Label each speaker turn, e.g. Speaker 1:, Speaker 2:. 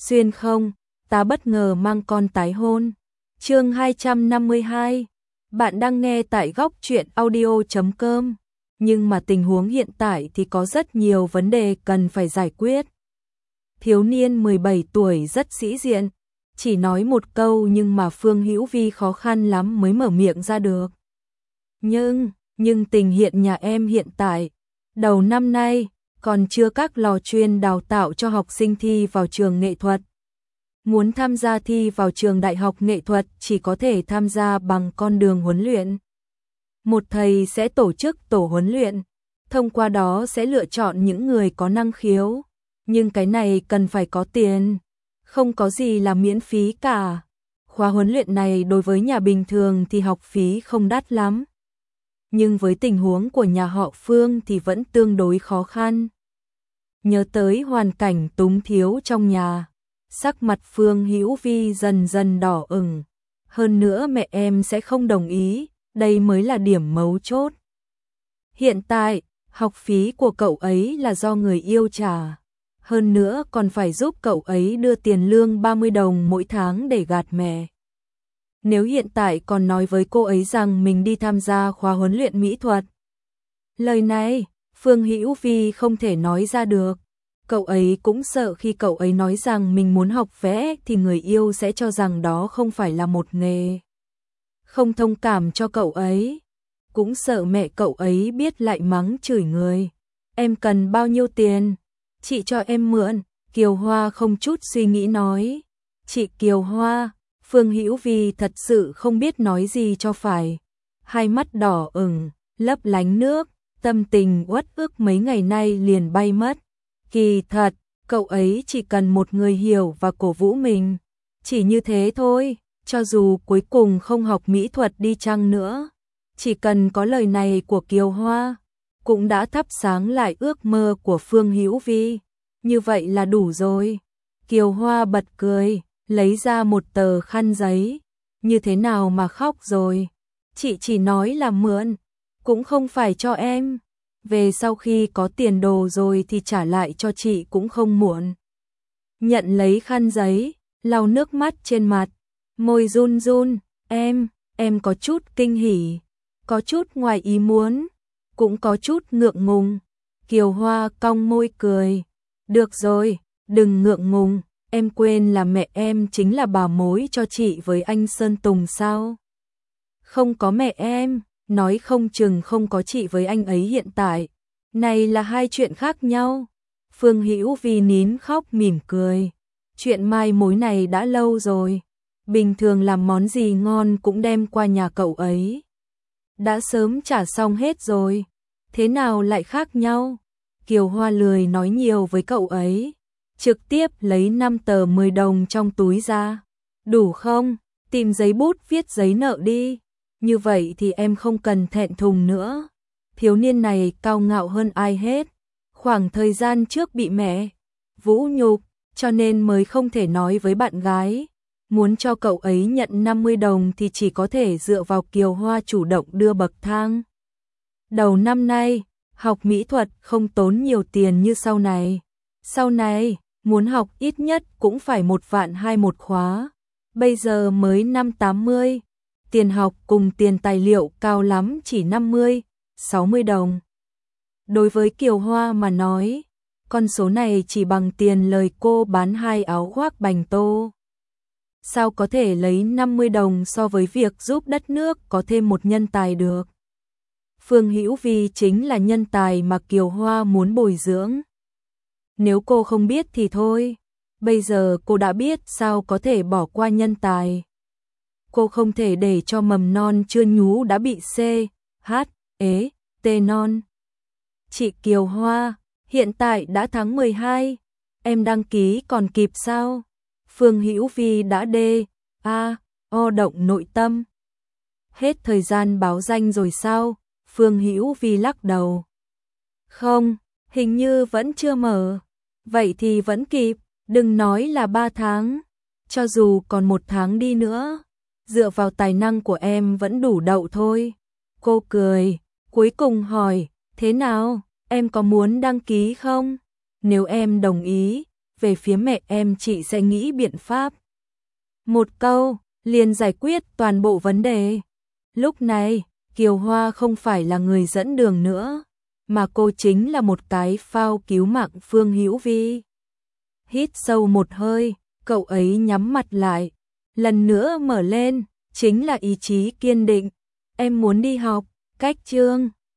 Speaker 1: Xuyên không, ta bất ngờ mang con tái hôn. Chương 252. Bạn đang nghe tại góc truyện audio.com. Nhưng mà tình huống hiện tại thì có rất nhiều vấn đề cần phải giải quyết. Thiếu niên 17 tuổi rất sĩ diện, chỉ nói một câu nhưng mà Phương Hữu Vi khó khăn lắm mới mở miệng ra được. Nhưng tình hiện nhà em hiện tại, đầu năm nay, còn chưa các lò chuyên đào tạo cho học sinh thi vào trường nghệ thuật. Muốn tham gia thi vào trường đại học nghệ thuật chỉ có thể tham gia bằng con đường huấn luyện. Một thầy sẽ tổ chức tổ huấn luyện, thông qua đó sẽ lựa chọn những người có năng khiếu. Nhưng cái này cần phải có tiền, không có gì là miễn phí cả. Khóa huấn luyện này đối với nhà bình thường thì học phí không đắt lắm. Nhưng với tình huống của nhà họ Phương thì vẫn tương đối khó khăn. Nhớ tới hoàn cảnh túng thiếu trong nhà, sắc mặt Phương Hữu Vi dần dần đỏ ửng. Hơn nữa mẹ em sẽ không đồng ý, đây mới là điểm mấu chốt. Hiện tại, học phí của cậu ấy là do người yêu trả. Hơn nữa còn phải giúp cậu ấy đưa tiền lương 30 đồng mỗi tháng để gạt mẹ. Nếu hiện tại còn nói với cô ấy rằng mình đi tham gia khóa huấn luyện mỹ thuật, lời này Phương Hữu Vi không thể nói ra được. Cậu ấy cũng sợ khi cậu ấy nói rằng mình muốn học vẽ thì người yêu sẽ cho rằng đó không phải là một nghề. Không thông cảm cho cậu ấy. Cũng sợ mẹ cậu ấy biết lại mắng chửi người. Em cần bao nhiêu tiền? Chị cho em mượn. Kiều Hoa không chút suy nghĩ nói. Chị Kiều Hoa, Phương Hữu Vi thật sự không biết nói gì cho phải. Hai mắt đỏ ửng, lấp lánh nước, tâm tình uất ức mấy ngày nay liền bay mất. Kỳ thật, cậu ấy chỉ cần một người hiểu và cổ vũ mình. Chỉ như thế thôi, cho dù cuối cùng không học mỹ thuật đi chăng nữa. Chỉ cần có lời này của Kiều Hoa, cũng đã thắp sáng lại ước mơ của Phương Hữu Vi. Như vậy là đủ rồi. Kiều Hoa bật cười, lấy ra một tờ khăn giấy. Như thế nào mà khóc rồi? Chị chỉ nói là mượn, cũng không phải cho em. Về sau khi có tiền đồ rồi thì trả lại cho chị cũng không muộn. Nhận lấy khăn giấy, lau nước mắt trên mặt, môi run run, em có chút kinh hỉ, có chút ngoài ý muốn, cũng có chút ngượng ngùng. Kiều Hoa cong môi cười, được rồi, đừng ngượng ngùng, em quên là mẹ em chính là bảo mối cho chị với anh Sơn Tùng sao? Không có mẹ em, nói không chừng không có chị với anh ấy hiện tại. Này là hai chuyện khác nhau. Phương Hữu Vi nín khóc mỉm cười. Chuyện mai mối này đã lâu rồi. Bình thường làm món gì ngon cũng đem qua nhà cậu ấy. Đã sớm trả xong hết rồi. Thế nào lại khác nhau? Kiều Hoa lười nói nhiều với cậu ấy. Trực tiếp lấy 5 tờ 10 đồng trong túi ra. Đủ không? Tìm giấy bút viết giấy nợ đi. Như vậy thì em không cần thẹn thùng nữa. Thiếu niên này cao ngạo hơn ai hết. Khoảng thời gian trước bị mẹ vũ nhục, cho nên mới không thể nói với bạn gái. Muốn cho cậu ấy nhận 50 đồng thì chỉ có thể dựa vào Kiều Hoa chủ động đưa bậc thang. Đầu năm nay, học mỹ thuật không tốn nhiều tiền như sau này. Sau này, muốn học ít nhất cũng phải 1.200.000 một khóa. Bây giờ mới 580. Tiền học cùng tiền tài liệu cao lắm chỉ 50-60 đồng. Đối với Kiều Hoa mà nói, con số này chỉ bằng tiền lời cô bán 2 áo khoác bành tô. Sao có thể lấy 50 đồng so với việc giúp đất nước có thêm một nhân tài được? Phương Hữu Vi chính là nhân tài mà Kiều Hoa muốn bồi dưỡng. Nếu cô không biết thì thôi, bây giờ cô đã biết sao có thể bỏ qua nhân tài. Cô không thể để cho mầm non chưa nhú đã bị C, H, ế, T non. Chị Kiều Hoa, hiện tại đã tháng 12, em đăng ký còn kịp sao? Phương Hữu Vi đã D, A, O động nội tâm. Hết thời gian báo danh rồi sao? Phương Hữu Vi lắc đầu. Không, hình như vẫn chưa mở. Vậy thì vẫn kịp, đừng nói là 3 tháng. Cho dù còn 1 tháng đi nữa, dựa vào tài năng của em vẫn đủ đậu thôi. Cô cười, cuối cùng hỏi, thế nào, em có muốn đăng ký không? Nếu em đồng ý, về phía mẹ em, chị sẽ nghĩ biện pháp. Một câu, liền giải quyết toàn bộ vấn đề. Lúc này, Kiều Hoa không phải là người dẫn đường nữa, mà cô chính là một cái phao cứu mạng Phương Hữu Vi. Hít sâu một hơi, cậu ấy nhắm mặt lại, lần nữa mở lên, chính là ý chí kiên định. Em muốn đi học, cách chương